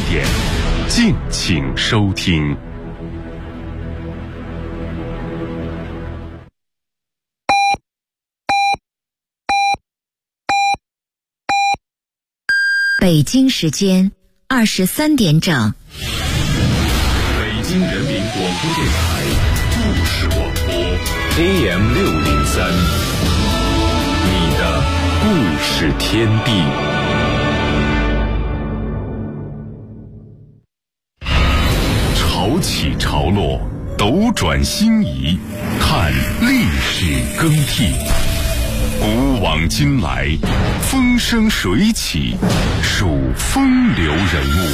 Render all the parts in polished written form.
点，敬请收听。 北京时间23点整。 北京人民广播电台故事广播 AM603，你的故事天地。潮起潮落，斗转星移，看历史更替。古往今来，风生水起，数风流人物。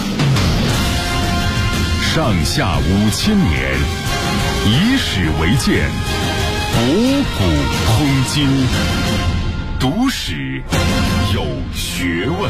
上下5000年，以史为鉴，博古通今，读史有学问。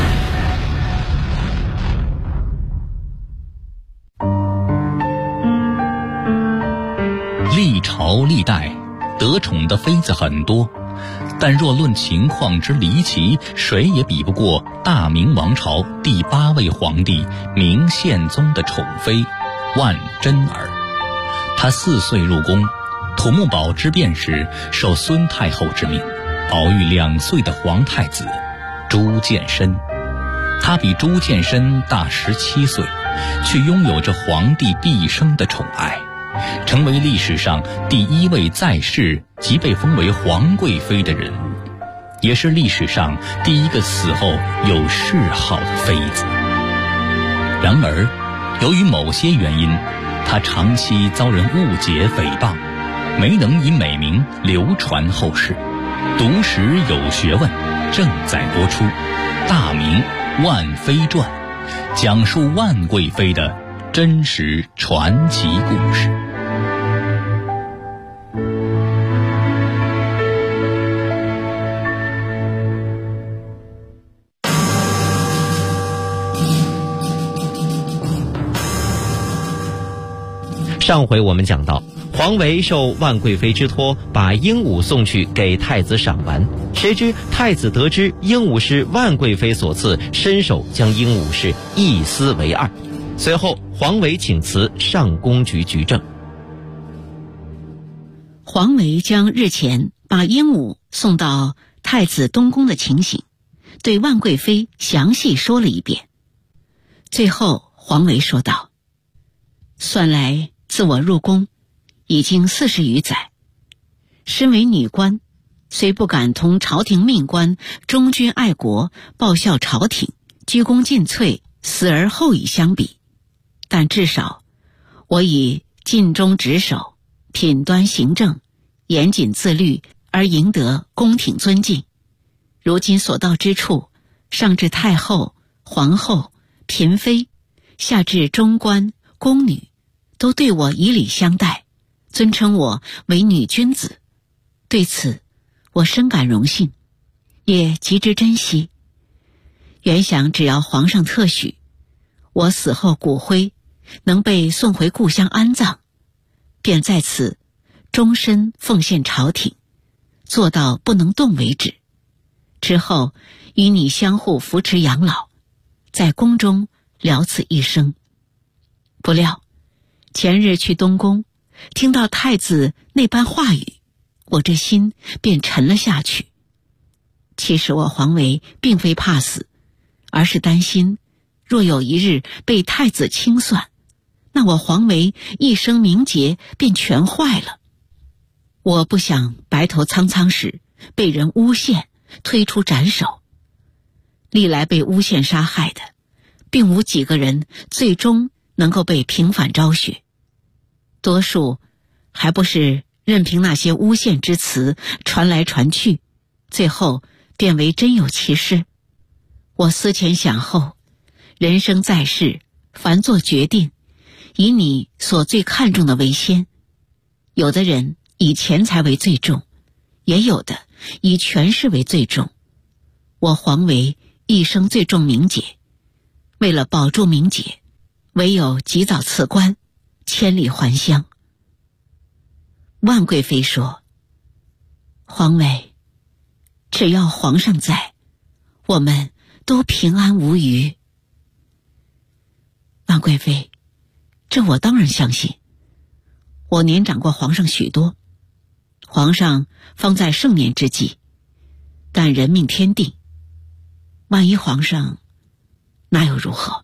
历朝历代得宠的妃子很多，但若论情况之离奇，谁也比不过大明王朝第8位皇帝明宪宗的宠妃万贞儿。她4岁入宫，土木堡之变时受孙太后之命，保育2岁的皇太子朱见深。她比朱见深大17岁，却拥有着皇帝毕生的宠爱，成为历史上第1位在世即被封为皇贵妃的人物，也是历史上第1个死后有谥号的妃子。然而，由于某些原因，她长期遭人误解诽谤，没能以美名流传后世。读史有学问正在播出《大明万妃传》，讲述万贵妃的真实传奇故事。 上回我们讲到，黄维受万贵妃之托，把鹦鹉送去给太子赏玩，谁知太子得知鹦鹉是万贵妃所赐，伸手将鹦鹉是一撕为2。随后黄维请辞上宫局局正。 黄维将日前把鹦鹉送到太子东宫的情形对万贵妃详细说了一遍。最后黄维说道：算来自我入宫已经40余载，身为女官，虽不敢同朝廷命官忠君爱国、报效朝廷、鞠躬尽瘁、死而后已相比，但至少我以尽忠职守、品端行政、严谨自律而赢得宫廷尊敬。如今所到之处，上至太后、皇后、嫔妃，下至中官、宫女，都对我以礼相待，尊称我为女君子。对此我深感荣幸，也极之珍惜。原想只要皇上特许，我死后骨灰能被送回故乡安葬，便在此终身奉献朝廷，做到不能动为止。之后与你相互扶持养老，在宫中了此一生。不料前日去东宫，听到太子那般话语，我这心便沉了下去。其实我黄维并非怕死，而是担心若有一日被太子清算，那我黄维一生名节便全坏了。我不想白头苍苍时被人诬陷，推出斩首。历来被诬陷杀害的，并无几个人最终能够被平反昭雪，多数还不是任凭那些诬陷之词传来传去，最后便为真有其事。我思前想后，人生在世，凡做决定，以你所最看重的为先。有的人以钱财为最重，也有的以权势为最重。我黄维一生最重名节，为了保住名节，唯有及早辞官，千里还乡。万贵妃说：黄维，只要皇上在，我们都平安无虞。 万贵妃，这我当然相信。我年长过皇上许多，皇上方在盛年之际，但人命天定，万一皇上那又如何？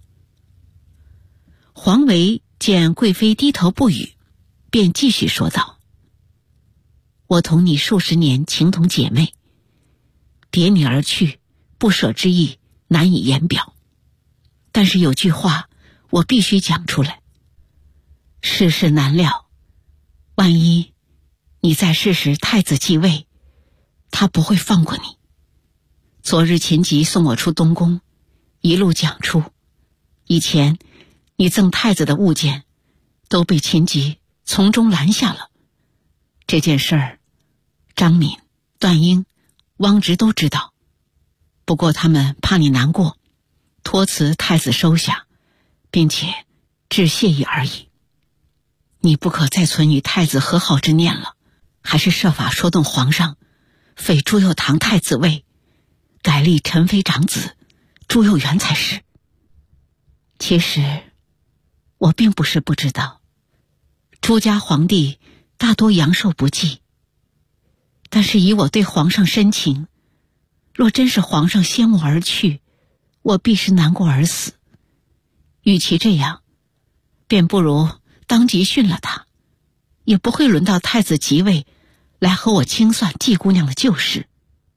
黄维见贵妃低头不语，便继续说道：我同你数十年情同姐妹，别你而去，不舍之意难以言表。但是有句话我必须讲出来，世事难料，万一你在世时太子继位，他不会放过你。昨日秦吉送我出东宫，一路讲出，以前你赠太子的物件都被秦吉从中拦下了。这件事儿，张敏、段英、汪直都知道，不过他们怕你难过，托辞太子收下，并且致谢意而已。你不可再存与太子和好之念了，还是设法说动皇上，废朱佑樘太子位，改立陈妃长子朱佑元才是。其实我并不是不知道，朱家皇帝大多阳寿不继，但是以我对皇上深情，若真是皇上先我而去，我必是难过而死。与其这样，便不如当即训了他，也不会轮到太子即位来和我清算季姑娘的旧事。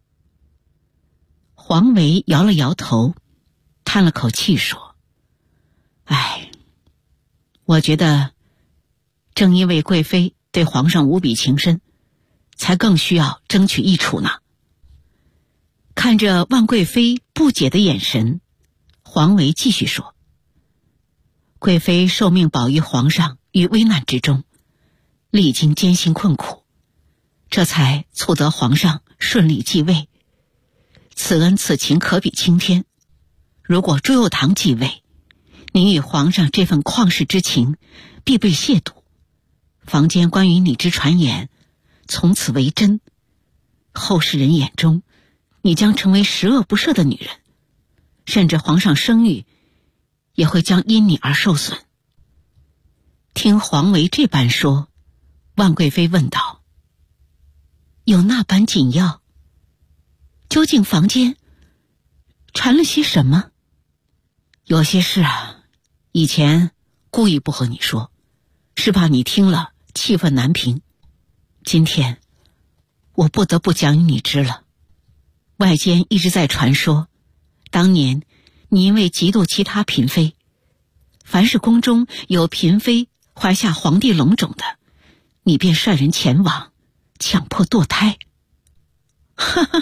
黄维摇了摇头，叹了口气说：唉，我觉得正因为贵妃对皇上无比情深，才更需要争取益处呢。看着万贵妃不解的眼神，黄维继续说：贵妃受命保育皇上于危难之中，历经艰辛困苦，这才促得皇上顺利继位，此恩此情可比青天。如果朱佑樘继位，您与皇上这份旷世之情必被亵渎，坊间关于你之传言从此为真，后世人眼中你将成为十恶不赦的女人，甚至皇上声誉也会将因你而受损。听黄维这般说，万贵妃问道：有那般紧要？究竟房间传了些什么？有些事啊，以前故意不和你说，是怕你听了气愤难平。今天我不得不讲与你知了。外间一直在传说，当年你因为嫉妒其他嫔妃，凡是宫中有嫔妃怀下皇帝龙种的，你便率人前往，强迫堕胎。哈哈，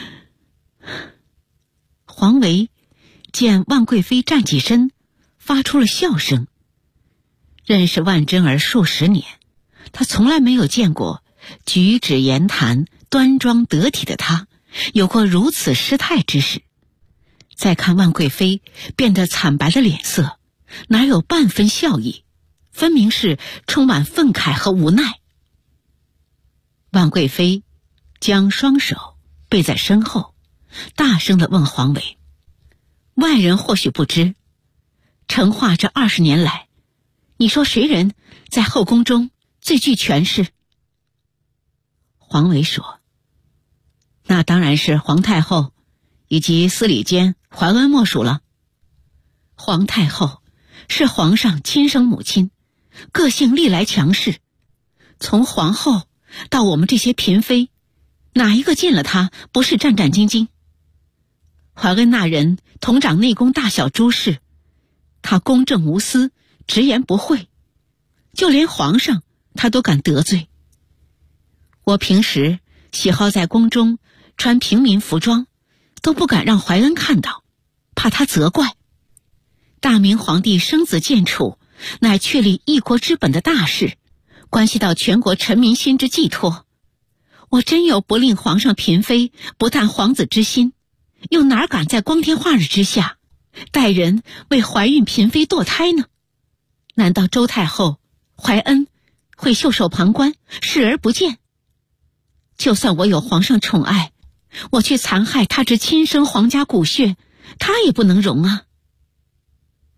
黄维见万贵妃站起身，发出了笑声。认识万贞儿数十年，他从来没有见过举止言谈端庄得体的他有过如此失态之事。再看万贵妃变得惨白的脸色，哪有半分笑意，分明是充满愤慨和无奈。万贵妃将双手背在身后，大声地问黄维：外人或许不知，成化这20年来，你说谁人在后宫中最具权势？黄维说：那当然是皇太后以及司礼监怀恩莫属了。皇太后是皇上亲生母亲，个性历来强势，从皇后到我们这些嫔妃，哪一个见了她不是战战兢兢？怀恩那人统掌内宫大小诸事，他公正无私，直言不讳，就连皇上他都敢得罪。我平时喜好在宫中穿平民服装，都不敢让怀恩看到，怕他责怪。大明皇帝生子建储，乃确立一国之本的大事，关系到全国臣民心之寄托。我真有不令皇上嫔妃不但皇子之心，又哪敢在光天化日之下带人为怀孕嫔妃堕胎呢？难道周太后怀恩会袖手旁观，视而不见？就算我有皇上宠爱，我去残害他之亲生皇家骨血，他也不能容啊。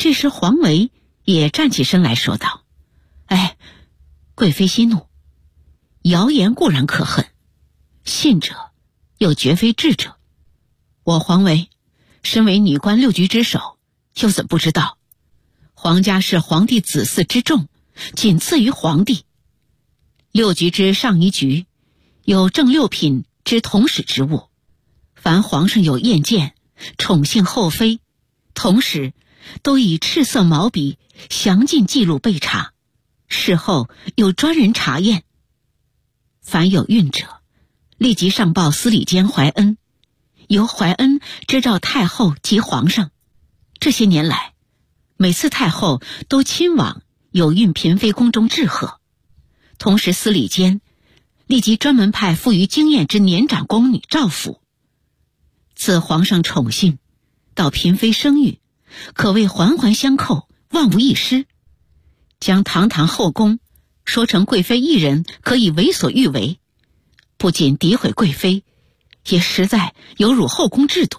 这时黄维也站起身来说道：“哎，贵妃息怒，谣言固然可恨，信者又绝非智者。我黄维身为女官6局之首，又怎不知道皇家是皇帝子嗣之重，仅次于皇帝。6局之上一局有正6品之统史职务，凡皇上有厌见，宠幸后妃，同时都以赤色毛笔详尽记录备查，事后有专人查验。凡有孕者，立即上报司礼监怀恩，由怀恩知召太后及皇上。这些年来，每次太后都亲往有孕嫔妃宫中致贺，同时司礼监立即专门派富于经验之年长宫女照拂。自皇上宠幸到嫔妃生育，可谓环环相扣，万无一失。将堂堂后宫说成贵妃一人可以为所欲为，不仅诋毁贵妃，也实在有辱后宫制度。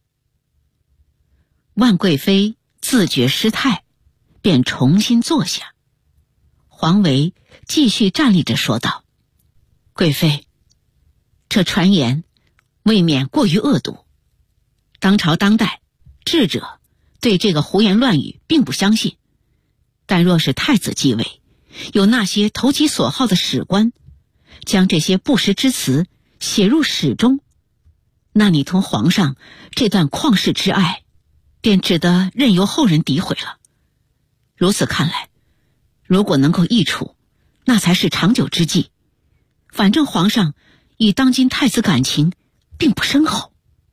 万贵妃自觉失态，便重新坐下。黄维继续站立着说道：“贵妃，这传言未免过于恶毒。当朝当代智者对这个胡言乱语并不相信，但若是太子继位，有那些投其所好的史官将这些不实之词写入史中，那你同皇上这段旷世之爱便只得任由后人诋毁了。如此看来，如果能够易除，那才是长久之计。反正皇上与当今太子感情并不深厚。”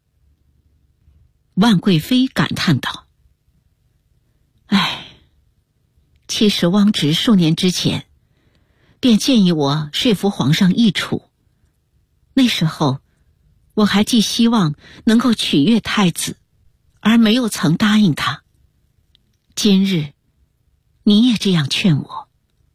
万贵妃感叹道：“哎，其实汪直数年之前便建议我说服皇上易除，那时候我还寄希望能够取悦太子，而没有曾答应他。今日你也这样劝我。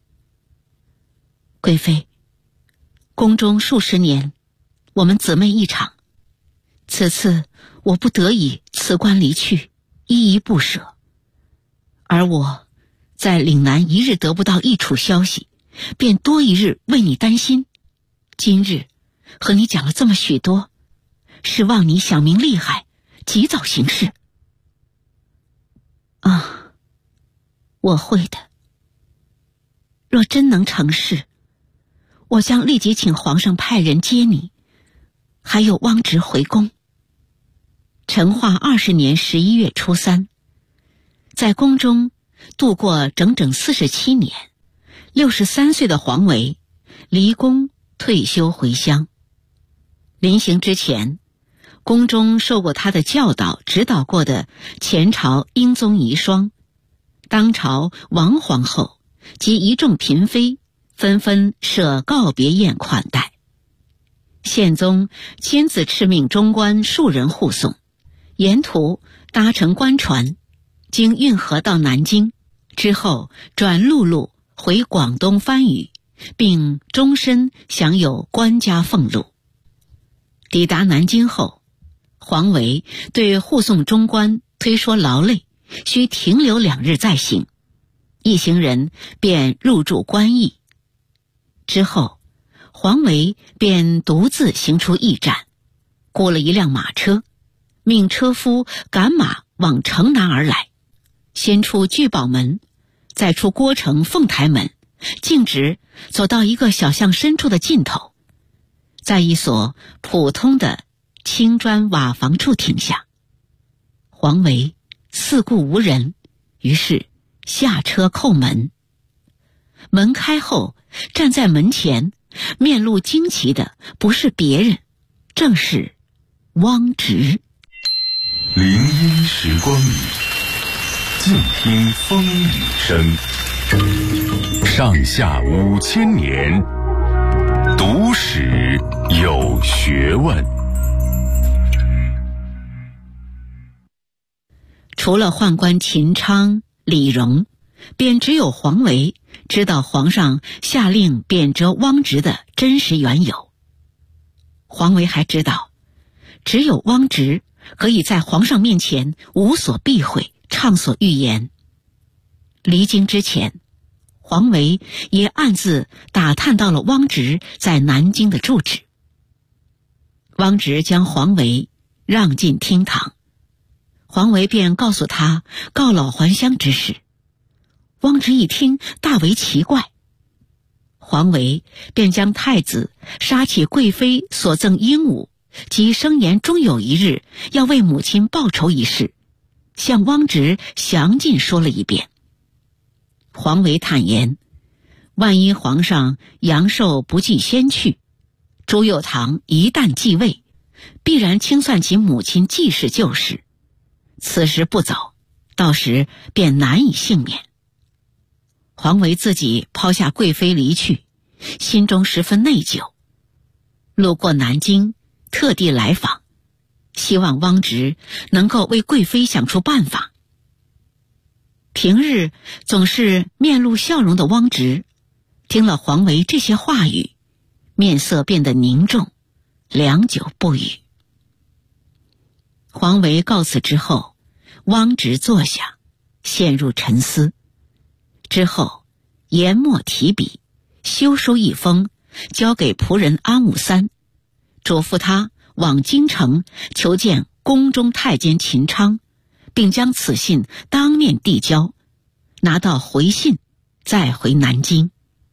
贵妃，宫中数十年，我们姊妹一场，此次我不得已辞官离去，依依不舍。而我在岭南一日得不到易除消息，便多一日为你担心。今日和你讲了这么许多，是望你想明利害，及早行事。啊，我会的。若真能成事，我将立即请皇上派人接你，还有汪直回宫。成化20年11月初3，在宫中度过整整47年，63岁的黄维离宫退休回乡。临行之前，宫中受过他的教导指导过的前朝英宗遗孀、当朝王皇后及一众嫔妃纷纷设告别宴款待。宪宗亲自敕命中官数人护送，沿途搭乘官船，经运河到南京，之后转陆路回广东番禺，并终身享有官家俸禄。抵达南京后，黄维对护送中官推说劳累，需停留2日再行，一行人便入住官驿。之后，黄维便独自行出驿站，雇了一辆马车，命车夫赶马往城南而来，先出聚宝门，再出郭城凤台门，径直走到一个小巷深处的尽头，在一所普通的青砖瓦房处停下。黄维四顾无人，于是下车叩门。门开后，站在门前面露惊奇的不是别人，正是汪直。 林荫时光里，静听风雨声。上下5000年，读史有学问。 除了宦官秦昌、李荣，便只有黄维知道皇上下令贬谪汪直的真实缘由。黄维还知道，只有汪直可以在皇上面前无所避讳，畅所欲言， 离京之前，黄维也暗自打探到了汪直在南京的住址。汪直将黄维让进厅堂，黄维便告诉他告老还乡之事。汪直一听，大为奇怪。黄维便将太子杀起贵妃所赠鹦鹉，及声言终有一日要为母亲报仇一事，向汪直详尽说了一遍。黄维坦言，万一皇上阳寿不继先去，朱佑樘一旦继位，必然清算其母亲继室旧事，此时不走，到时便难以幸免。黄维自己抛下贵妃离去，心中十分内疚，路过南京，特地来访，希望汪直能够为贵妃想出办法。平日总是面露笑容的汪直，听了黄维这些话语，面色变得凝重，良久不语。黄维告辞之后，汪直坐下，陷入沉思。之后研墨提笔，修书一封，交给仆人安武三，嘱咐他往京城求见宫中太监秦昌，并将此信当面递交，拿到回信再回南京。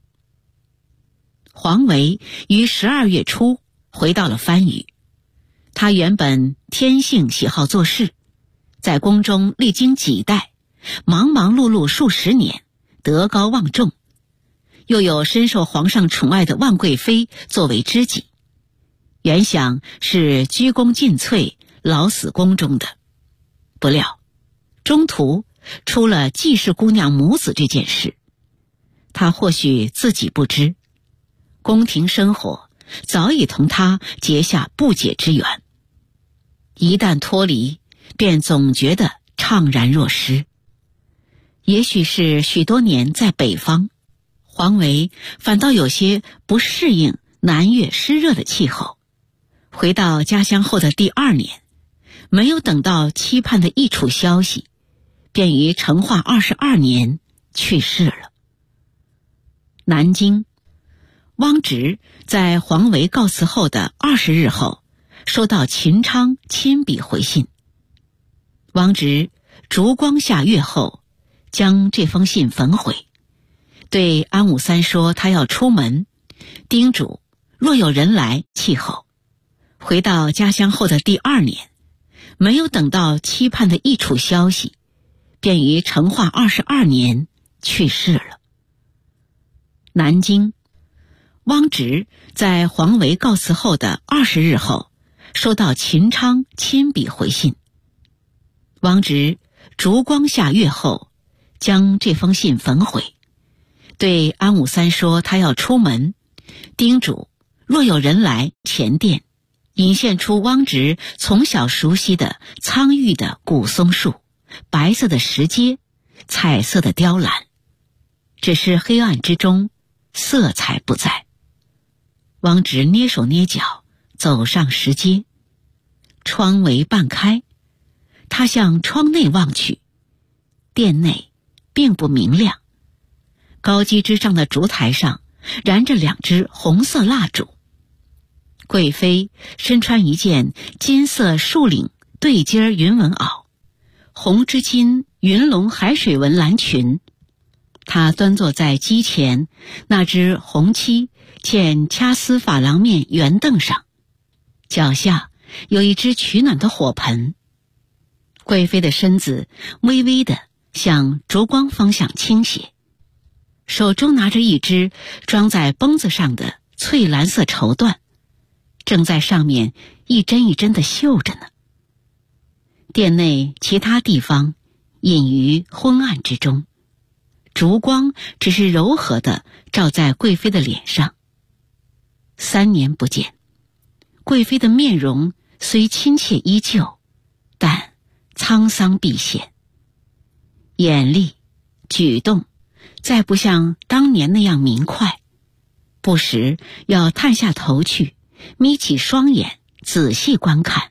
黄维于12月初回到了番禺。他原本天性喜好做事，在宫中历经几代，忙忙碌碌数十年，德高望重，又有深受皇上宠爱的万贵妃作为知己，原想是鞠躬尽瘁，老死宫中的。不料中途出了季氏姑娘母子这件事，他或许自己不知，宫廷生活早已同他结下不解之缘，一旦脱离，便总觉得怅然若失。也许是许多年在北方，黄维反倒有些不适应南越湿热的气候。回到家乡后的第2年，没有等到期盼的易楚消息，便于成化22年去世了。南京，汪直在黄维告辞后的20日后，收到秦昌亲笔回信。汪直烛光下阅后，将这封信焚毁，对安武三说他要出门，叮嘱若有人来气候。回到家乡后的第2年，没有等到期盼的易楚消息，便于成化22年去世了。南京，汪直在黄维告辞后的20日后，收到秦昌亲笔回信。汪直烛光下阅后，将这封信焚毁，对安武三说他要出门，叮嘱若有人来前殿，引现出汪直从小熟悉的苍郁的古松树、白色的石阶、彩色的雕栏，只是黑暗之中色彩不在。汪直捏手捏脚走上石阶，窗帷半开，他向窗内望去，殿内并不明亮，高机之上的烛台上燃着2支红色蜡烛。贵妃身穿一件金色束领对襟云纹袄，红织金云龙海水纹蓝裙。她端坐在机前那只红漆嵌掐丝珐琅面圆凳上，脚下有一只取暖的火盆。贵妃的身子微微地向烛光方向倾斜，手中拿着一只装在绷子上的翠蓝色绸缎，正在上面一针一针地绣着呢。殿内其他地方隐于昏暗之中，烛光只是柔和地照在贵妃的脸上。3年不见，贵妃的面容虽亲切依旧，但沧桑毕现，眼力举动再不像当年那样明快，不时要探下头去，眯起双眼仔细观看，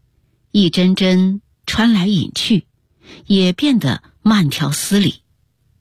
一针针穿来引去，也变得慢条斯理，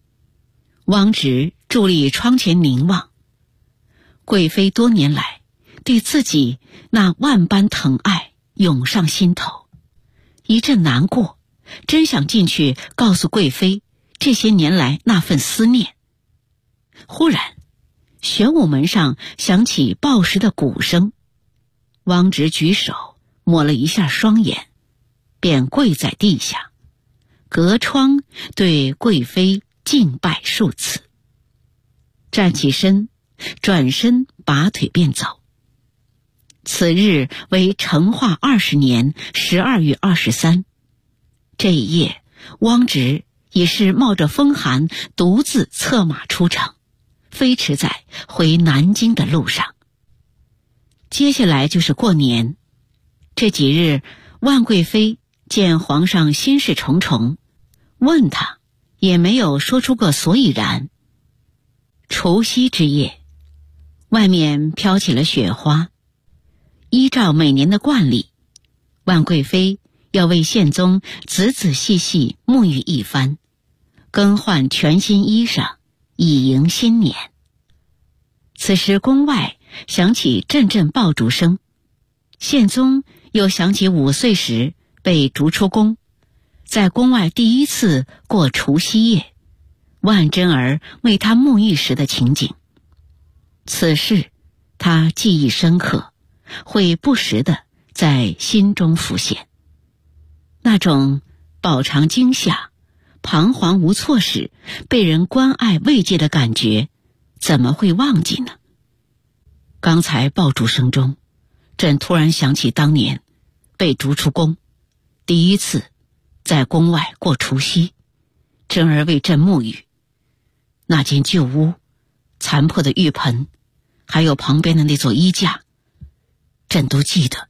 汪直伫立窗前凝望，贵妃多年来对自己那万般疼爱涌上心头，一阵难过，真想进去告诉贵妃这些年来那份思念。忽然玄武门上响起报时的鼓声，汪直举手抹了一下双眼，便跪在地下，隔窗对贵妃敬拜数次，站起身，转身拔腿便走。此日为成化20年12月23，这一夜汪直也是冒着风寒独自策马出城，飞驰在回南京的路上。接下来就是过年，这几日万贵妃见皇上心事重重，问他也没有说出个所以然。除夕之夜，外面飘起了雪花，依照每年的惯例，万贵妃要为宪宗仔仔细细沐浴一番，更换全新衣裳，以迎新年。此时宫外响起阵阵爆竹声，宪宗又想起5岁时被逐出宫，在宫外第一次过除夕夜，万贞儿为他沐浴时的情景。此事他记忆深刻，会不时地在心中浮现。那种饱尝惊吓、彷徨无措时被人关爱慰藉的感觉，怎么会忘记呢？刚才爆竹声中，朕突然想起当年被逐出宫，第一次在宫外过除夕，贞儿为朕沐浴，那间旧屋、残破的浴盆，还有旁边的那座衣架，朕都记得。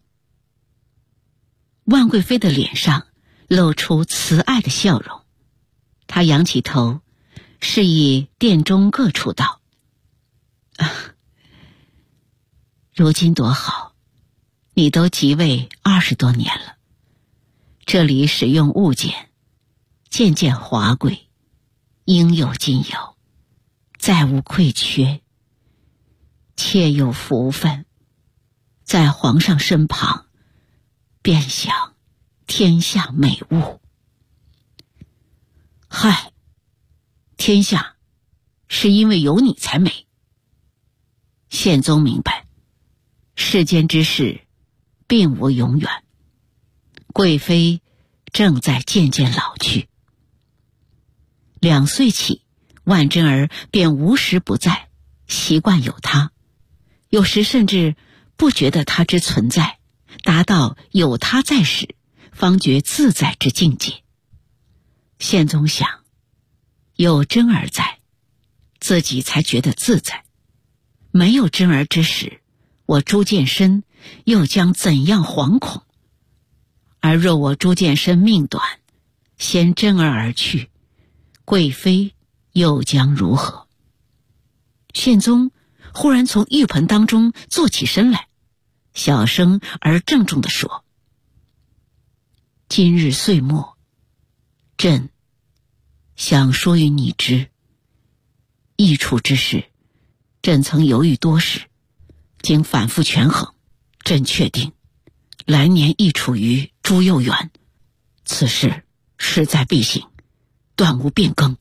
万贵妃的脸上露出慈爱的笑容，她仰起头，示意殿中各处道：如今多好，你都即位20多年了，这里使用物件渐渐华贵，应有尽有，再无愧缺，妾有福分，在皇上身旁便享天下美物。嗨，天下是因为有你才美。宪宗明白，世间之事并无永远，贵妃正在渐渐老去。2岁起，万贞儿便无时不在，习惯有她，有时甚至不觉得她之存在，达到有她在时方觉自在之境界。宪宗想，有贞儿在，自己才觉得自在，没有贞儿之时，我朱见深又将怎样惶恐？而若我朱见深命短，先贞儿而去，贵妃又将如何？宪宗忽然从浴盆当中坐起身来，小声而郑重地说：今日岁末，朕想说与你知，易处之事，朕曾犹豫多时，经反复权衡，朕确定来年易处于朱佑元，此事势在必行，断无变更。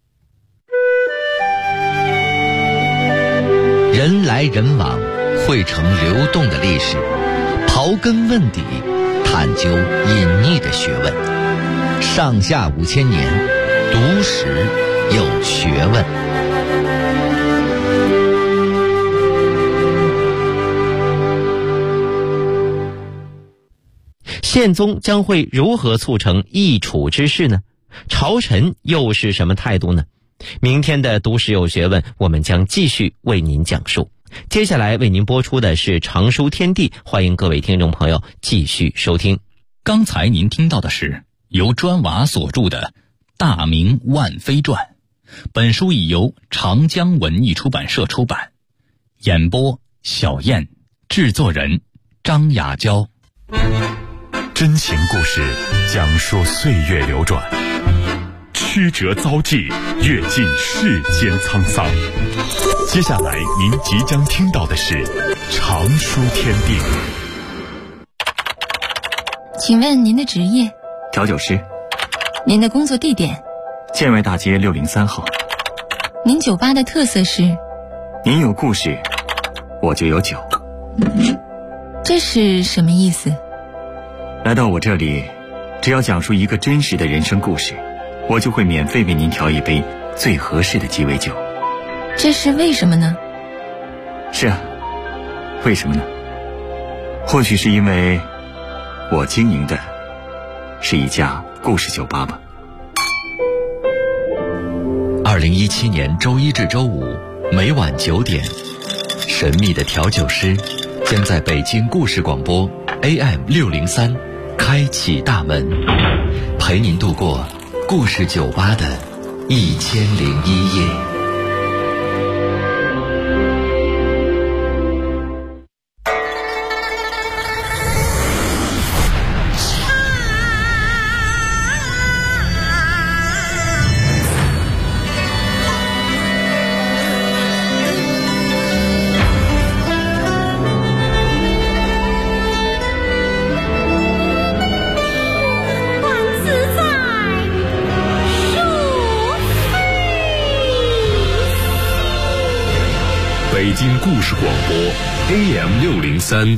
人来人往，汇成流动的历史，刨根问底，探究隐匿的学问。上下5000年，读史有学问。 宪宗将会如何促成易处之事呢？朝臣又是什么态度呢？明天的读史有学问，我们将继续为您讲述。接下来为您播出的是常书天地，欢迎各位听众朋友继续收听。 刚才您听到的是由砖瓦所著的《大明万妃传》，本书已由长江文艺出版社出版。演播小燕，制作人张雅娇。 真情故事讲述岁月流转， 曲折遭际，阅尽世间沧桑。接下来您即将听到的是常书天地。 请问您的职业？ 调酒师。 您的工作地点？ 建瑞大街603号。 您酒吧的特色是？ 您有故事，我就有酒。 这是什么意思？ 来到我这里，只要讲述一个真实的人生故事，我就会免费为您调一杯最合适的鸡尾酒。 这是为什么呢？ 是啊，为什么呢？或许是因为我经营的是一家故事酒吧吧。 2017年周一至周五每晚9点，神秘的调酒师将在北京故事广播 AM603开启大门，陪您度过故事酒吧的1001夜。 北京故事广播 AM603，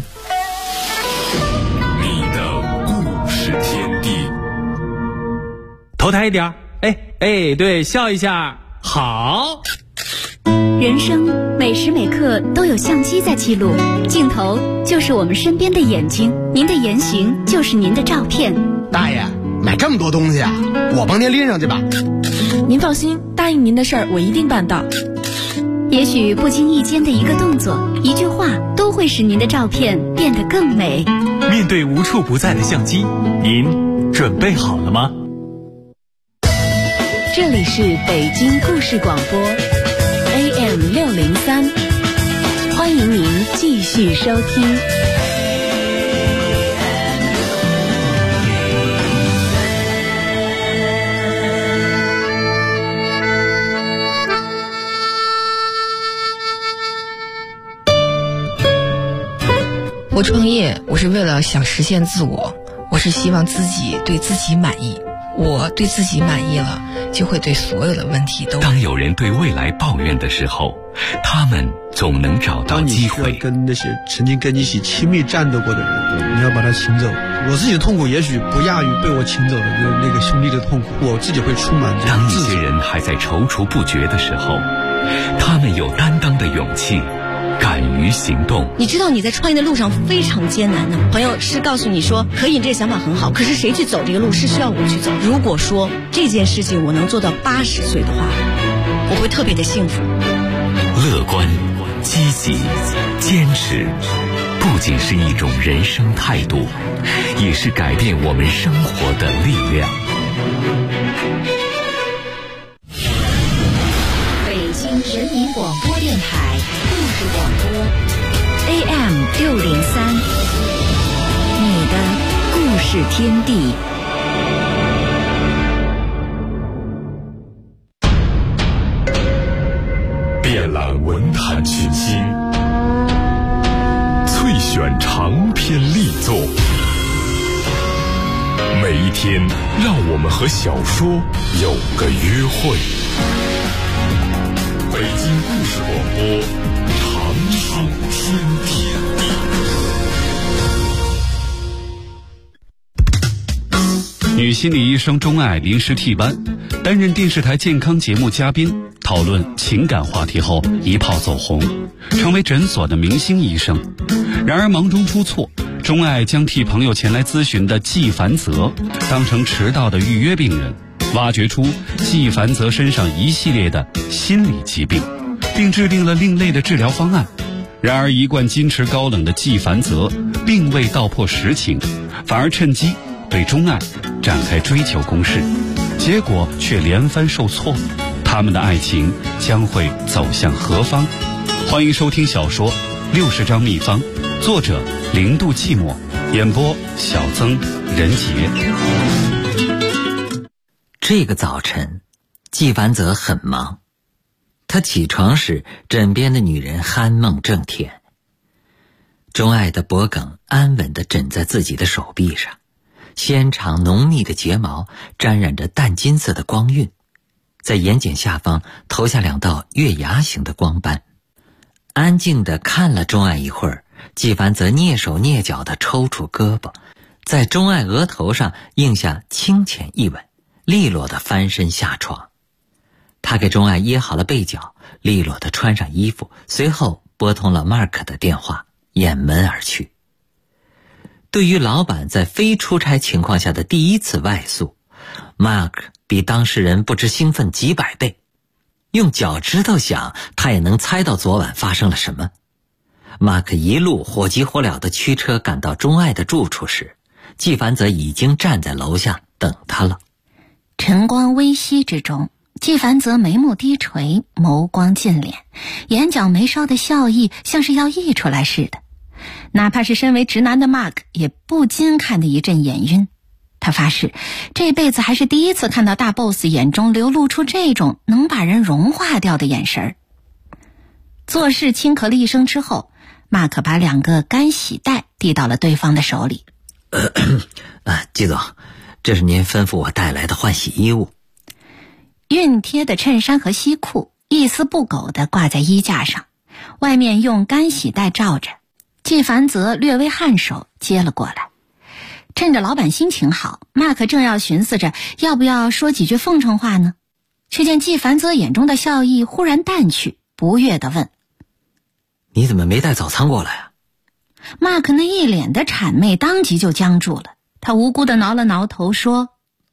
你的故事天地。 头抬一点，对，笑一下，好。 人生每时每刻都有相机在记录，镜头就是我们身边的眼睛，您的言行就是您的照片。 大爷，买这么多东西啊，我帮您拎上去吧。 您放心，答应您的事儿我一定办到。 也许不经意间的一个动作、一句话，都会使您的照片变得更美。 面对无处不在的相机，您准备好了吗？ 这里是北京故事广播 AM603，欢迎您继续收听。 我创业，我是为了想实现自我，我是希望自己对自己满意。我对自己满意了，就会对所有的问题都。 当有人对未来抱怨的时候，他们总能找到机会。 当你需要跟那些曾经跟你一起亲密战斗过的人，你要把他请走。我自己的痛苦也许不亚于被我请走的那个兄弟的痛苦，我自己会充满这种自责。 当一些人还在踌躇不决的时候，他们有担当的勇气，敢于行动。 你知道你在创业的路上非常艰难的，朋友是告诉你说可以，这个想法很好，可是谁去走这个路是需要我去走。如果说这件事情我能做到80岁的话，我会特别的幸福。 乐观、积极、坚持，不仅是一种人生态度，也是改变我们生活的力量。 北京人民广播电台故事广播 AM603，你的故事天地。 遍览文坛群星，萃选长篇力作，每一天让我们和小说有个约会。北京故事广播常书天地。 女心理医生钟爱临时替班，担任电视台健康节目嘉宾，讨论情感话题后一炮走红，成为诊所的明星医生。然而忙中出错，钟爱将替朋友前来咨询的季凡泽当成迟到的预约病人，挖掘出季凡泽身上一系列的心理疾病，并制定了另类的治疗方案。然而一贯矜持高冷的季凡泽并未道破实情，反而趁机对钟爱展开追求攻势，结果却连番受挫。他们的爱情将会走向何方？欢迎收听小说《60张秘方》，作者0度寂寞，演播小曾、任杰。 这个早晨纪凡泽很忙，他起床时枕边的女人酣梦正甜。钟爱的脖颈安稳地枕在自己的手臂上，纤长浓密的睫毛沾染着淡金色的光晕，在眼睑下方投下2道月牙形的光斑。安静地看了钟爱一会儿，纪凡泽蹑手蹑脚地抽出胳膊，在钟爱额头上印下轻浅一吻，利落地翻身下床。他给钟爱掖好了被角，利落地穿上衣服，随后拨通了 Mark 的电话，掩门而去。对于老板在非出差情况下的第一次外宿， Mark 比当事人不知兴奋几百倍，用脚趾头想他也能猜到昨晚发生了什么。 Mark 一路火急火燎地驱车赶到钟爱的住处时，纪凡泽已经站在楼下等他了。 晨光微熹之中，纪凡泽眉目低垂，眸光尽敛，眼角眉梢的笑意像是要溢出来似的。哪怕是身为直男的 Mark 也不禁看得一阵眼晕。他发誓这辈子还是第一次看到大 boss 眼中流露出这种能把人融化掉的眼神。做事轻咳了一声之后， Mark 把2个干洗袋递到了对方的手里。 季总，这是您吩咐我带来的换洗衣物。 熨贴的衬衫和西裤一丝不苟地挂在衣架上，外面用干洗袋罩着。纪凡泽略微颔首接了过来。趁着老板心情好， Mark 正要寻思着要不要说几句奉承话呢，却见纪凡泽眼中的笑意忽然淡去，不悦地问： 你怎么没带早餐过来啊？ Mark 那一脸的谄媚当即就僵住了，他无辜地挠了挠头说：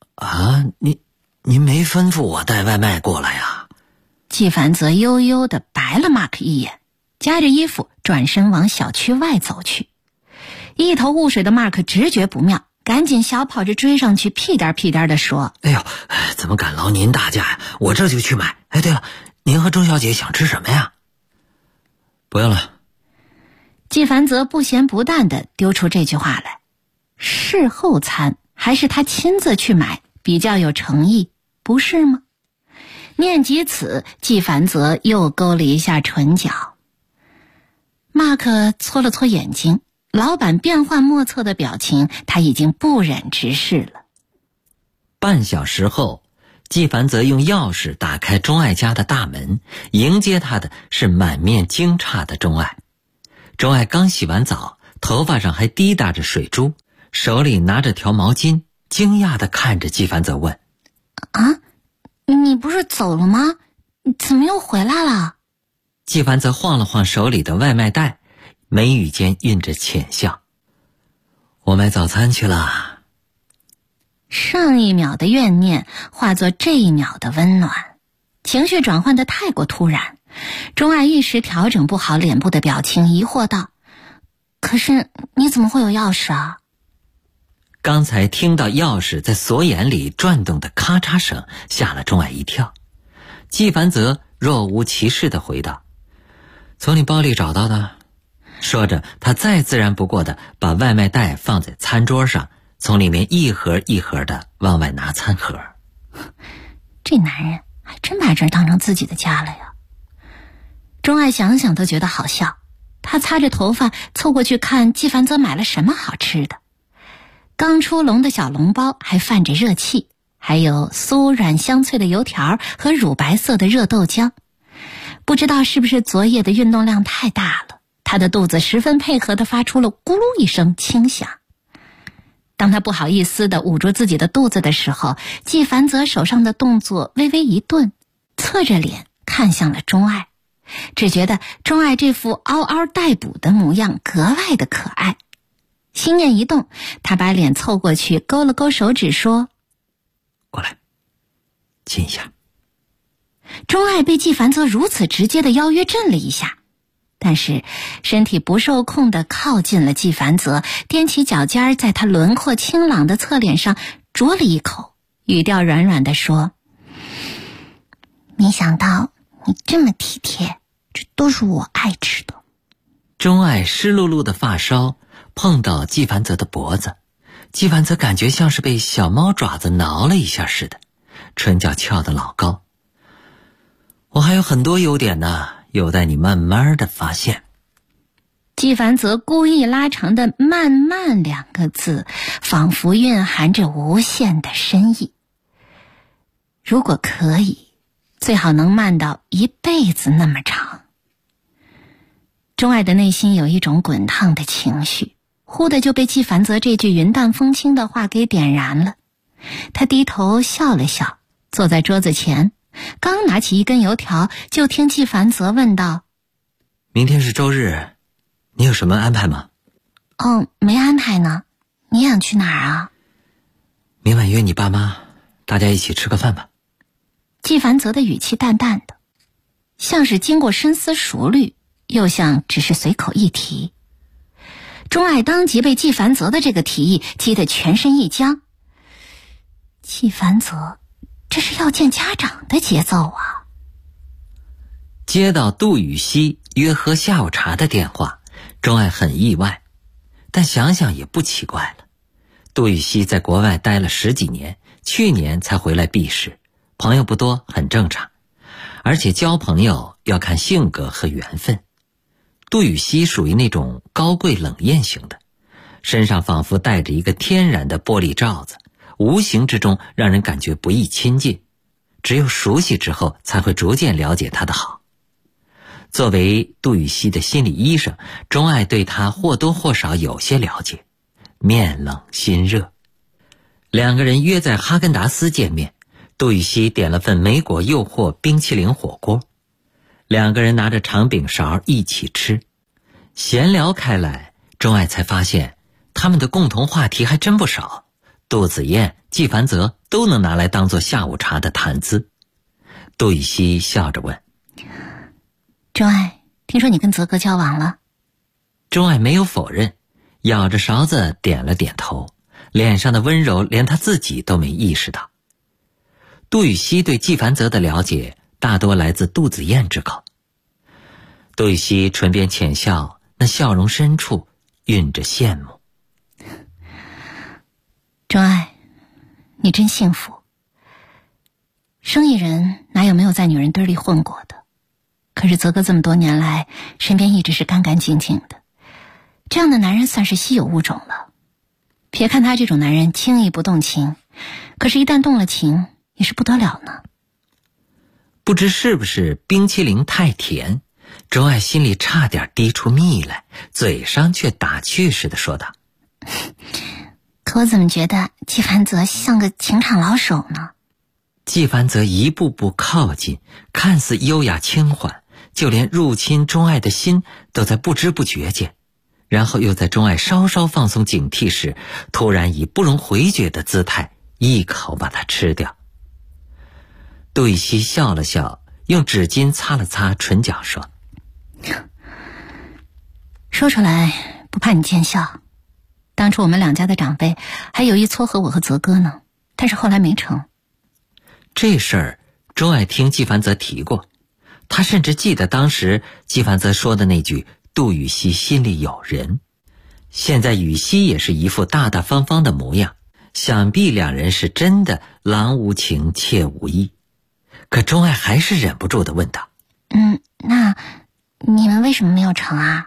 您没吩咐我带外卖过来呀？ 纪凡泽悠悠地白了 Mark 一眼，夹着衣服转身往小区外走去。一头雾水的 Mark 直觉不妙，赶紧小跑着追上去，屁颠屁颠地说： 哎呦，怎么敢劳您大驾呀？我这就去买。哎，对了，您和钟小姐想吃什么呀？不用了。 纪凡泽不咸不淡地丢出这句话来。事后餐还是他亲自去买比较有诚意，不是吗？念及此，纪凡泽又勾了一下唇角。Mark 搓了搓眼睛，老板变幻莫测的表情他已经不忍直视了。 半小时后，纪凡泽用钥匙打开钟爱家的大门，迎接他的是满面惊诧的钟爱。钟爱刚洗完澡，头发上还滴答着水珠，手里拿着条毛巾，惊讶地看着纪凡泽问： 你不是走了吗？怎么又回来了？ 纪凡泽晃了晃手里的外卖袋，眉宇间蕴着浅笑：我买早餐去了。 上一秒的怨念化作这一秒的温暖，情绪转换得太过突然，钟爱一时调整不好脸部的表情，疑惑道：可是你怎么会有钥匙啊？ 刚才听到钥匙在锁眼里转动的咔嚓声，吓了钟爱一跳。纪凡泽若无其事地回道：从你包里找到的。说着，他再自然不过的把外卖袋放在餐桌上，从里面一盒一盒的往外拿餐盒。 这男人还真把这儿当成自己的家了呀。钟爱想想都觉得好笑，他擦着头发凑过去看纪凡泽买了什么好吃的。刚出笼的小笼包还泛着热气，还有酥软香脆的油条和乳白色的热豆浆。不知道是不是昨夜的运动量太大了，他的肚子十分配合地发出了咕噜一声轻响。当他不好意思地捂住自己的肚子的时候，纪凡泽手上的动作微微一顿，侧着脸看向了钟爱，只觉得钟爱这副嗷嗷待哺的模样格外的可爱。心念一动，他把脸凑过去勾了勾手指说： 过来，亲一下。 钟爱被纪凡泽如此直接的邀约震了一下，但是身体不受控地靠近了纪凡泽，踮起脚尖在他轮廓清朗的侧脸上啄了一口，语调软软地说：没想到你这么体贴，这都是我爱吃的。 钟爱湿漉漉的发梢碰到纪凡泽的脖子，纪凡泽感觉像是被小猫爪子挠了一下似的，唇角翘得老高， 我还有很多优点呢，有待你慢慢的发现。 纪梵泽故意拉长的慢慢2个字，仿佛蕴含着无限的深意。如果可以，最好能慢到一辈子那么长。钟爱的内心有一种滚烫的情绪，忽的就被纪梵泽这句云淡风轻的话给点燃了。他低头笑了笑，坐在桌子前，刚拿起一根油条，就听纪梵泽问道： 明天是周日，你有什么安排吗？ 哦，没安排呢。你想去哪儿啊？ 明晚约你爸妈，大家一起吃个饭吧。 纪梵泽的语气淡淡的，像是经过深思熟虑，又像只是随口一提。钟爱当即被纪梵泽的这个提议激得全身一僵。纪梵泽这是要见家长的节奏啊！ 接到杜雨熙约喝下午茶的电话，钟爱很意外，但想想也不奇怪了。杜雨熙在国外待了10几年，去年才回来避世，朋友不多，很正常。而且交朋友要看性格和缘分。杜雨熙属于那种高贵冷艳型的，身上仿佛带着一个天然的玻璃罩子，无形之中让人感觉不易亲近，只有熟悉之后才会逐渐了解他的好。作为杜雨熙的心理医生，钟爱对他或多或少有些了解，面冷心热。2个人约在哈根达斯见面，杜雨熙点了份莓果诱惑冰淇淋火锅，2个人拿着长柄勺一起吃。闲聊开来，钟爱才发现他们的共同话题还真不少，杜子燕、纪梵泽都能拿来当作下午茶的谈资。杜雨熙笑着问： 钟爱，听说你跟泽哥交往了？ 钟爱没有否认，舀着勺子点了点头，脸上的温柔连他自己都没意识到。杜雨熙对纪梵泽的了解大多来自杜子燕之口。杜雨熙唇边浅笑，那笑容深处蕴着羡慕。 钟爱，你真幸福。生意人哪有没有在女人堆里混过的？可是泽哥这么多年来，身边一直是干干净净的，这样的男人算是稀有物种了。别看他这种男人轻易不动情，可是一旦动了情，也是不得了呢。 不知是不是冰淇淋太甜，钟爱心里差点滴出蜜来，嘴上却打趣似的说道： 可我怎么觉得纪梵泽像个情场老手呢？ 纪梵泽一步步靠近，看似优雅轻缓，就连入侵钟爱的心都在不知不觉间，然后又在钟爱稍稍放松警惕时，突然以不容回绝的姿态一口把它吃掉。杜雨熙笑了笑，用纸巾擦了擦唇角说： 说出来不怕你见笑，当初我们2家的长辈还有意撮合我和泽哥呢，但是后来没成。 这事儿钟爱听纪梵泽提过，他甚至记得当时纪梵泽说的那句杜雨熙心里有人。现在雨熙也是一副大大方方的模样，想必2人是真的郎无情妾无意。可钟爱还是忍不住地问道： 那你们为什么没有成啊？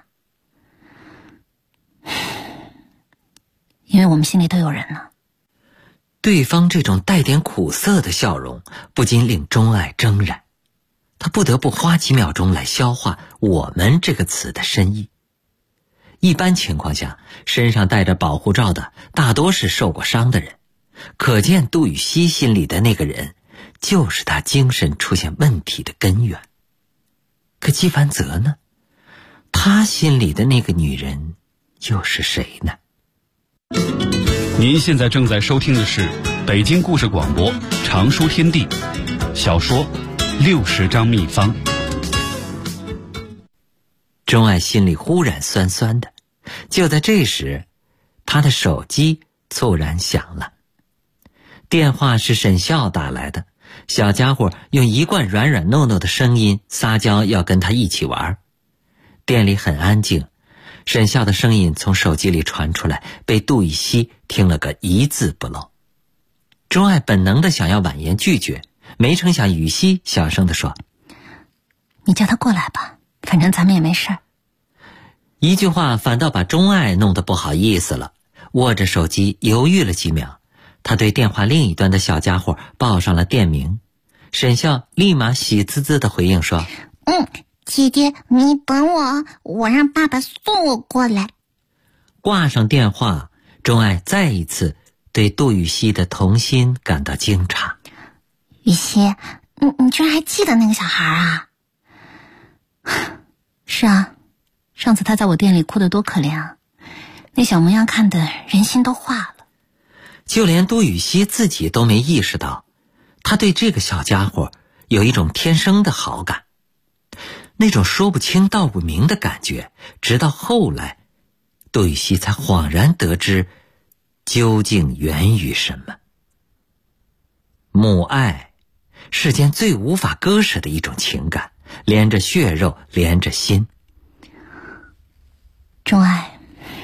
因为我们心里都有人呢。 对方这种带点苦涩的笑容不禁令钟爱怔然，他不得不花几秒钟来消化我们这个词的深意。一般情况下，身上带着保护罩的大多是受过伤的人，可见杜雨熙心里的那个人就是他精神出现问题的根源。可纪梵泽呢？他心里的那个女人又是谁呢？ 您现在正在收听的是北京故事广播长书天地小说60张秘方。 钟爱心里忽然酸酸的，就在这时，他的手机猝然响了。电话是沈笑打来的，小家伙用一贯软软糯糯的声音撒娇要跟他一起玩。店里很安静，沈笑的声音从手机里传出来，被杜雨熙听了个一字不漏。钟爱本能的想要婉言拒绝，没成想雨熙小声地说： 你叫他过来吧，反正咱们也没事儿。 一句话反倒把钟爱弄得不好意思了，握着手机犹豫了几秒，他对电话另一端的小家伙报上了店名。沈笑立马喜滋滋地回应说： 姐姐，你等我让爸爸送我过来。 挂上电话，钟爱再一次对杜雨溪的童心感到惊诧。 雨溪，你居然还记得那个小孩啊？是啊，上次他在我店里哭得多可怜啊，那小模样看得人心都化了。 就连杜雨溪自己都没意识到，他对这个小家伙有一种天生的好感，那种说不清道不明的感觉，直到后来杜雨溪才恍然得知究竟源于什么。母爱，世间最无法割舍的一种情感，连着血肉，连着心。 钟爱，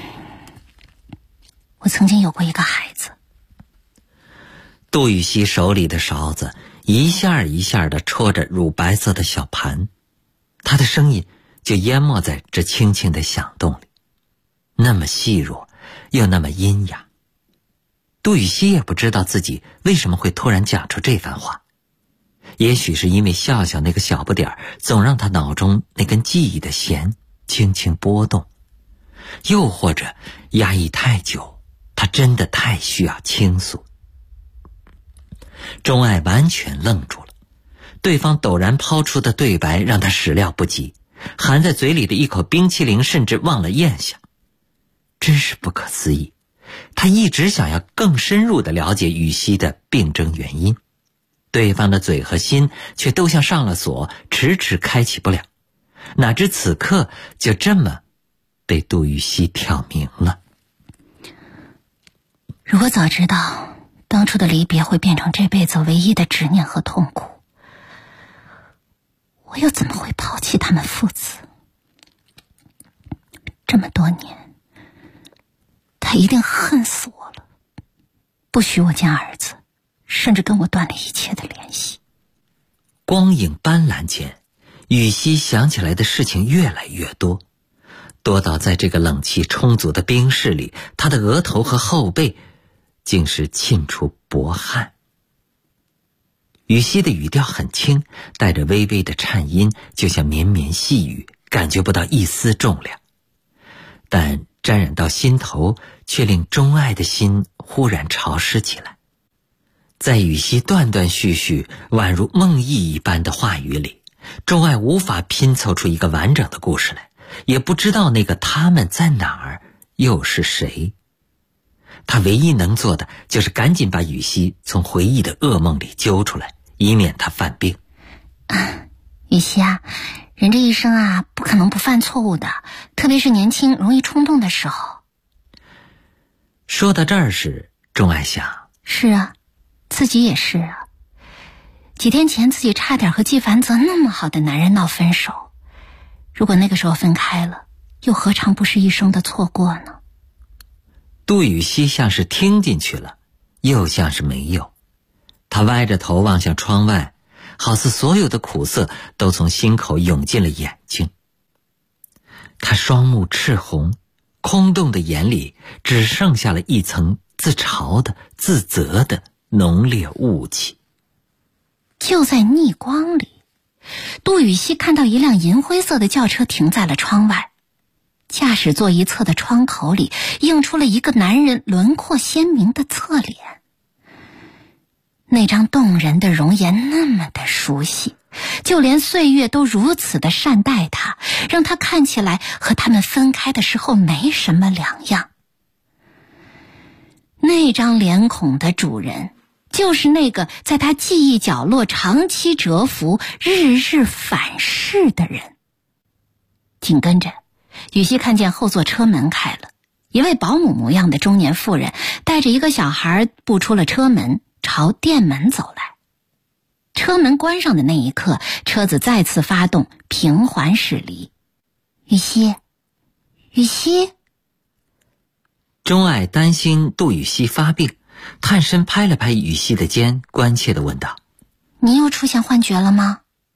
我曾经有过一个孩子。 杜雨溪手里的勺子一下一下地戳着乳白色的小盘，他的声音就淹没在这轻轻的响动里，那么细弱又那么阴哑。杜雨溪也不知道自己为什么会突然讲出这番话，也许是因为笑笑那个小不点儿总让他脑中那根记忆的弦轻轻波动，又或者压抑太久，他真的太需要倾诉。钟爱完全愣住了，对方陡然抛出的对白让他始料不及，含在嘴里的一口冰淇淋甚至忘了咽下。真是不可思议，他一直想要更深入地了解雨溪的病症原因，对方的嘴和心却都像上了锁，迟迟开启不了。哪知此刻就这么被杜雨溪挑明了。 如果早知道当初的离别会变成这辈子唯一的执念和痛苦，我又怎么会抛弃他们父子？这么多年，他一定恨死我了，不许我见儿子，甚至跟我断了一切的联系。 光影斑斓间，雨溪想起来的事情越来越多，多到在这个冷气充足的冰室里，他的额头和后背竟是沁出薄汗。雨溪的语调很轻，带着微微的颤音，就像绵绵细雨，感觉不到一丝重量，但沾染到心头，却令钟爱的心忽然潮湿起来。在雨溪断断续续宛如梦呓一般的话语里，钟爱无法拼凑出一个完整的故事来，也不知道那个他们在哪儿，又是谁。他唯一能做的就是赶紧把雨溪从回忆的噩梦里揪出来，以免他犯病。 雨溪啊，人这一生啊，不可能不犯错误的，特别是年轻容易冲动的时候。 说到这儿时，钟爱想， 是啊，自己也是啊。几天前自己差点和季凡泽那么好的男人闹分手，如果那个时候分开了，又何尝不是一生的错过呢？ 杜雨溪像是听进去了，又像是没有。他歪着头望向窗外，好似所有的苦涩都从心口涌进了眼睛。他双目赤红，空洞的眼里只剩下了一层自嘲的、自责的浓烈雾气。 就在逆光里，杜雨溪看到一辆银灰色的轿车停在了窗外，驾驶座一侧的窗口里映出了一个男人轮廓鲜明的侧脸。那张动人的容颜那么的熟悉，就连岁月都如此的善待他，让他看起来和他们分开的时候没什么两样。那张脸孔的主人，就是那个在他记忆角落长期蛰伏、日日反噬的人。紧跟着，雨溪看见后座车门开了，一位保姆模样的中年妇人带着一个小孩步出了车门，朝店门走来。车门关上的那一刻，车子再次发动，平缓驶离。雨溪，雨溪。 钟爱担心杜雨溪发病，探身拍了拍雨溪的肩，关切地问道： 你又出现幻觉了吗？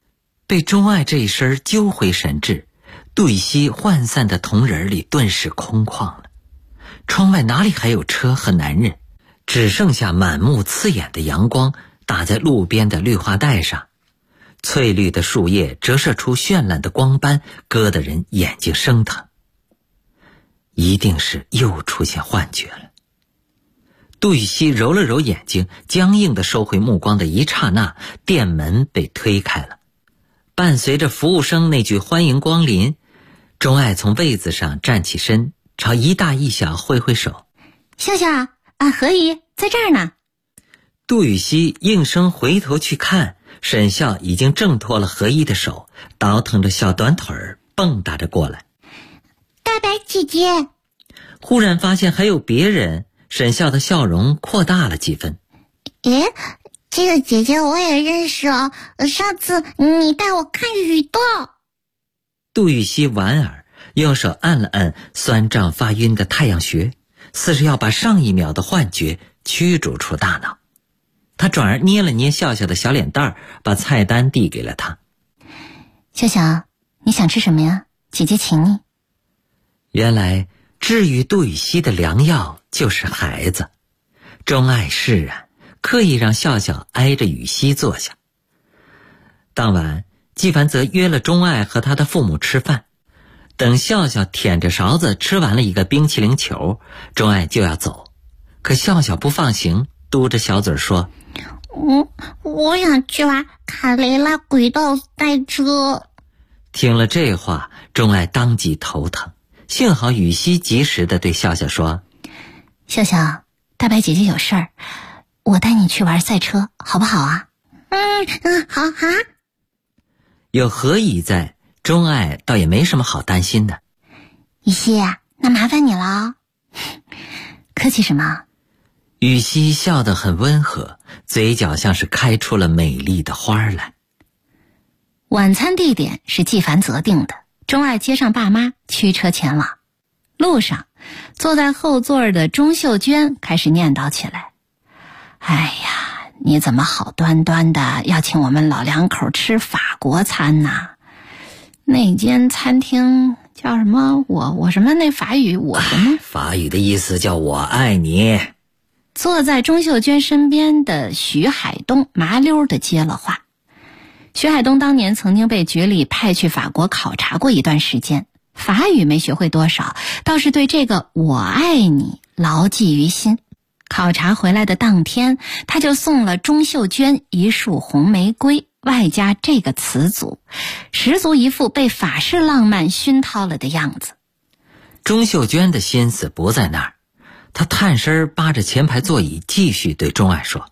被钟爱这一声揪回神智，杜雨溪涣散的瞳仁里顿时空旷了。窗外哪里还有车和男人，只剩下满目刺眼的阳光打在路边的绿化带上，翠绿的树叶折射出绚烂的光斑，割得人眼睛生疼。一定是又出现幻觉了。杜雨溪揉了揉眼睛，僵硬地收回目光的一刹那，店门被推开了。伴随着服务生那句欢迎光临，钟爱从位子上站起身，朝一大一小挥挥手。 笑笑啊，何姨在这儿呢。 杜雨溪应声回头去看，沈笑已经挣脱了何姨的手，倒腾着小短腿儿蹦跶着过来。 大白姐姐， 忽然发现还有别人，沈笑的笑容扩大了几分。 诶，这个姐姐我也认识哦，上次你带我看雨洞。 杜雨溪莞尔，用手按了按酸胀发晕的太阳穴，似是要把上一秒的幻觉驱逐出大脑。他转而捏了捏笑笑的小脸蛋儿，把菜单递给了他。 笑笑，你想吃什么呀？姐姐请你。 原来治愈杜雨溪的良药就是孩子。钟爱释然，刻意让笑笑挨着雨溪坐下。当晚纪凡则约了钟爱和他的父母吃饭，等笑笑舔着勺子吃完了一个冰淇淋球，钟爱就要走，可笑笑不放行，嘟着小嘴说： 我想去玩卡雷拉轨道赛车。 听了这话，钟爱当即头疼，幸好雨溪及时地对笑笑说： 笑笑，大白姐姐有事儿，我带你去玩赛车好不好啊？ 好啊。 有何以在，钟爱倒也没什么好担心的。 雨溪，那麻烦你了哦。客气什么？ 雨溪笑得很温和，嘴角像是开出了美丽的花来。 晚餐地点是纪凡泽定的，钟爱接上爸妈驱车前往。路上，坐在后座的钟秀娟开始念叨起来：哎呀，你怎么好端端的要请我们老两口吃法国餐呢？那间餐厅叫什么？我什么那法语我什么？ 法语的意思叫我爱你。 坐在钟秀娟身边的徐海东麻溜地接了话。徐海东当年曾经被局里派去法国考察过一段时间，法语没学会多少，倒是对这个我爱你牢记于心。考察回来的当天，他就送了钟秀娟一束红玫瑰，外加这个词组，十足一副被法式浪漫熏陶了的样子。 钟秀娟的心思不在那儿，她探身扒着前排座椅，继续对钟爱说：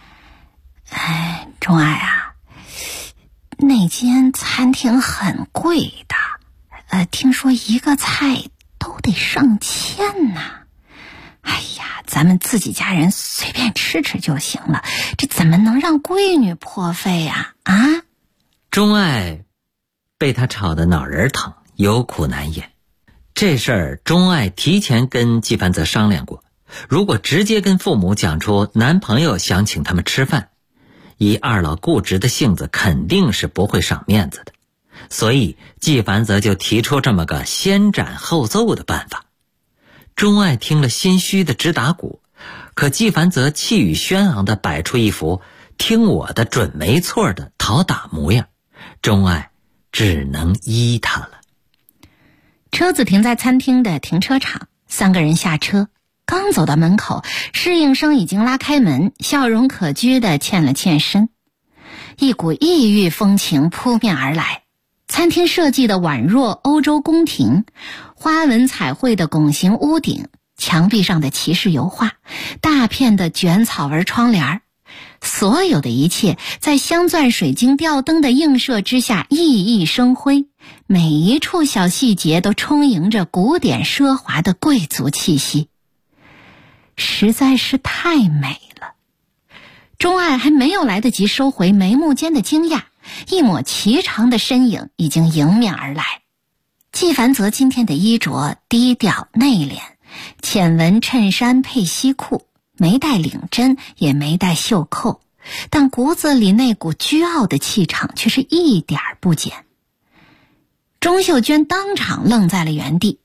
钟爱啊，那间餐厅很贵的，听说一个菜都得上千呢。哎呀，咱们自己家人随便吃吃就行了，这怎么能让闺女破费呀？ 钟爱被他吵得脑仁疼，有苦难言。这事儿钟爱提前跟纪凡泽商量过，如果直接跟父母讲出男朋友想请他们吃饭，以二老固执的性子肯定是不会赏面子的，所以纪凡泽就提出这么个先斩后奏的办法。钟爱听了心虚的直打鼓，可纪凡泽气宇轩昂地摆出一副听我的准没错的讨打模样，钟爱只能依他了。 车子停在餐厅的停车场，三个人下车，刚走到门口，侍应生已经拉开门，笑容可掬地欠了欠身。一股异域风情扑面而来，餐厅设计的宛若欧洲宫廷，花纹彩绘的拱形屋顶，墙壁上的骑士油画，大片的卷草纹窗帘，所有的一切在镶钻水晶吊灯的映射之下熠熠生辉，每一处小细节都充盈着古典奢华的贵族气息，实在是太美了。钟爱还没有来得及收回眉目间的惊讶，一抹颀长的身影已经迎面而来。纪凡泽今天的衣着低调内敛，浅纹衬衫配西裤，没带领针也没带袖扣， 但骨子里那股倨傲的气场却是一点儿不减。钟秀娟当场愣在了原地。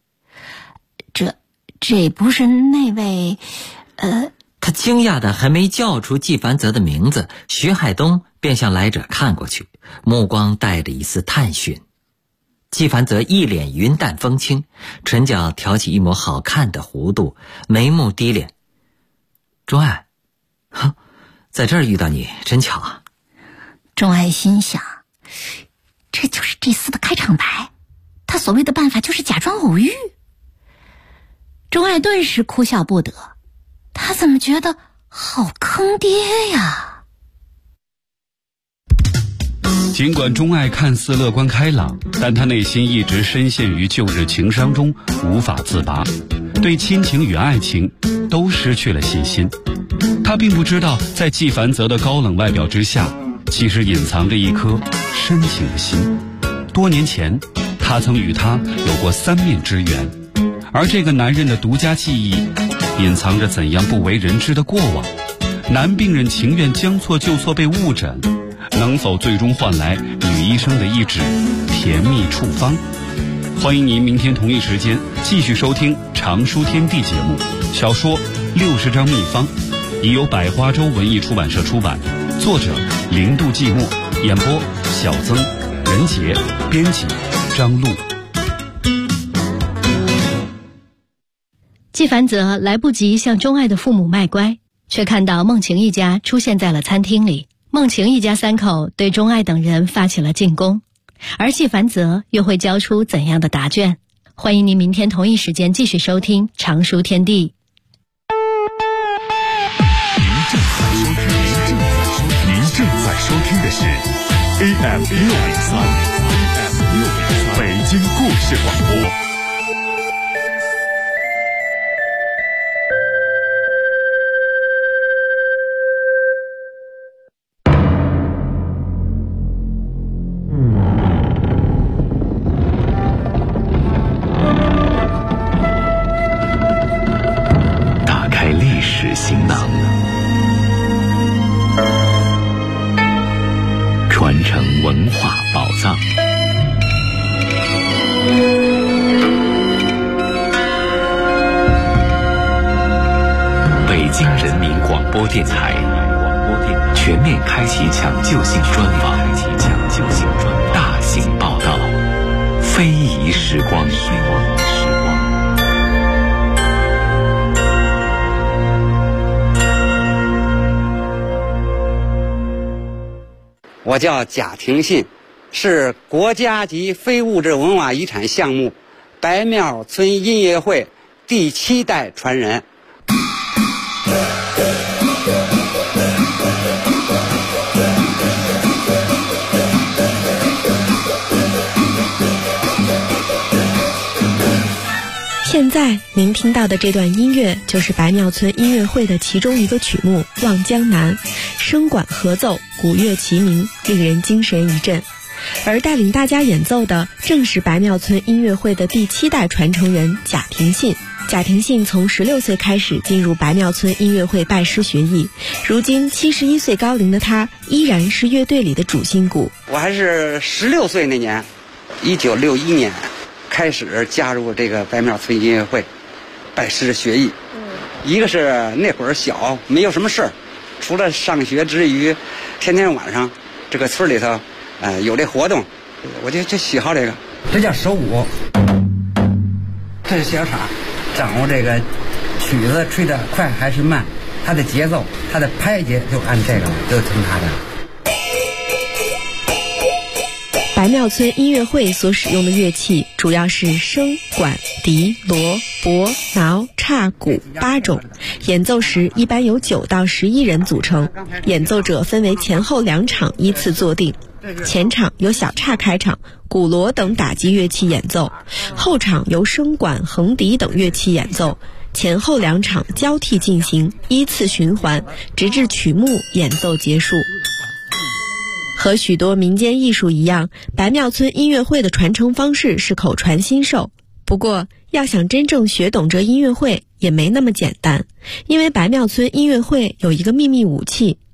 这不是那位他惊讶的还没叫出纪梵泽的名字，徐海东便向来者看过去，目光带着一丝探寻。纪梵泽一脸云淡风轻，唇角挑起一抹好看的弧度，眉目低敛。钟爱，在这儿遇到你真巧啊。 钟爱心想，这就是这厮的开场白，他所谓的办法就是假装偶遇。钟爱顿时哭笑不得，他怎么觉得好坑爹呀？ 尽管钟爱看似乐观开朗，但他内心一直深陷于旧日情伤中无法自拔，对亲情与爱情都失去了信心。他并不知道，在纪梵泽的高冷外表之下，其实隐藏着一颗深情的心。多年前，他曾与他有过3面之缘，而这个男人的独家记忆，隐藏着怎样不为人知的过往。男病人情愿将错就错被误诊，能否最终换来女医生的一纸甜蜜处方？欢迎您明天同一时间继续收听《常书天地》节目。小说《60张秘方》已由百花洲文艺出版社出版，作者零度寂寞，演播小曾、任杰，编辑张璐。 纪梵泽来不及向钟爱的父母卖乖，却看到孟晴一家出现在了餐厅里。孟晴一家3口对钟爱等人发起了进攻，而纪梵泽又会交出怎样的答卷？欢迎您明天同一时间继续收听《常书天地》。 您正在收听的是 AM 603北京故事广播。打开历史行囊，传承文化宝藏。北京人民广播电台全面开启抢救性专访，大型报道，非遗时光。 我叫贾廷信，是国家级非物质文化遗产项目白庙村音乐会第7代传人。 现在您听到的这段音乐就是白庙村音乐会的其中一个曲目《望江南》，声管合奏，鼓乐齐鸣，令人精神一振。而带领大家演奏的正是白庙村音乐会的第7代传承人贾廷信。贾廷信从16岁开始进入白庙村音乐会拜师学艺，如今71岁高龄的他依然是乐队里的主心骨。 我还是16岁那年，1961年开始加入这个白庙村音乐会，拜师学艺。一个是那会儿小，没有什么事儿，除了上学之余，天天晚上这个村里头，有这活动，我就喜好这个。这叫手鼓，这是小叉，掌握这个曲子吹得快还是慢，它的节奏，它的拍节就按这个，就听它的。 白庙村音乐会所使用的乐器主要是笙、管、笛、锣、钹、挠、叉、鼓8种，演奏时一般由9到11人组成，演奏者分为前后2场依次坐定。前场由小叉开场，鼓锣等打击乐器演奏，后场由笙管、横笛等乐器演奏，前后2场交替进行，依次循环，直至曲目演奏结束。和许多民间艺术一样，白庙村音乐会的传承方式是口传心授。不过，要想真正学懂这音乐会也没那么简单，因为白庙村音乐会有一个秘密武器，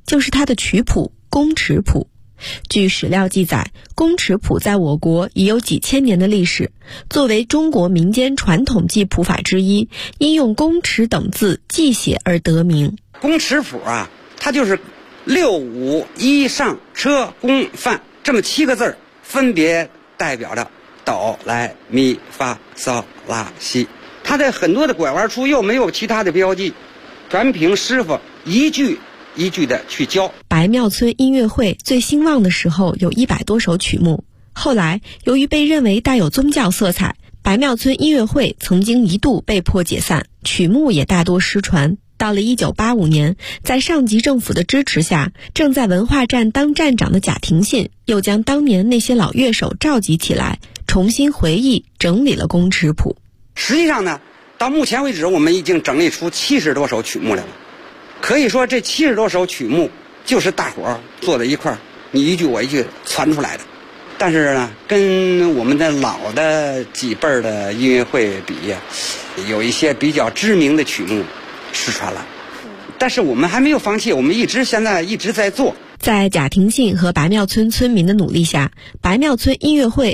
就是它的曲谱《宫尺谱》。据史料记载，宫尺谱在我国已有几千年的历史，作为中国民间传统记谱法之一，因用宫尺等字记写而得名。 宫尺谱啊，它就是6、5、1上车宫范这么7个字，分别代表着哆来咪发嗦拉西。它在很多的拐弯处又没有其他的标记，全凭师傅一句一句的去教。 白庙村音乐会最兴旺的时候有100多首曲目，后来由于被认为带有宗教色彩，白庙村音乐会曾经一度被迫解散，曲目也大多失传。到了1985年，在上级政府的支持下，正在文化站当站长的贾廷信又将当年那些老乐手召集起来，重新回忆整理了宫尺谱。 实际上呢，到目前为止我们已经整理出70多首曲目来了。可以说这70多首曲目就是大伙儿坐在一块儿，你一句我一句传出来的。但是呢，跟我们的老的几辈儿的音乐会比，有一些比较知名的曲目失传了。但是我们还没有放弃，我们现在一直在做。 在贾廷信和白庙村村民的努力下，白庙村音乐会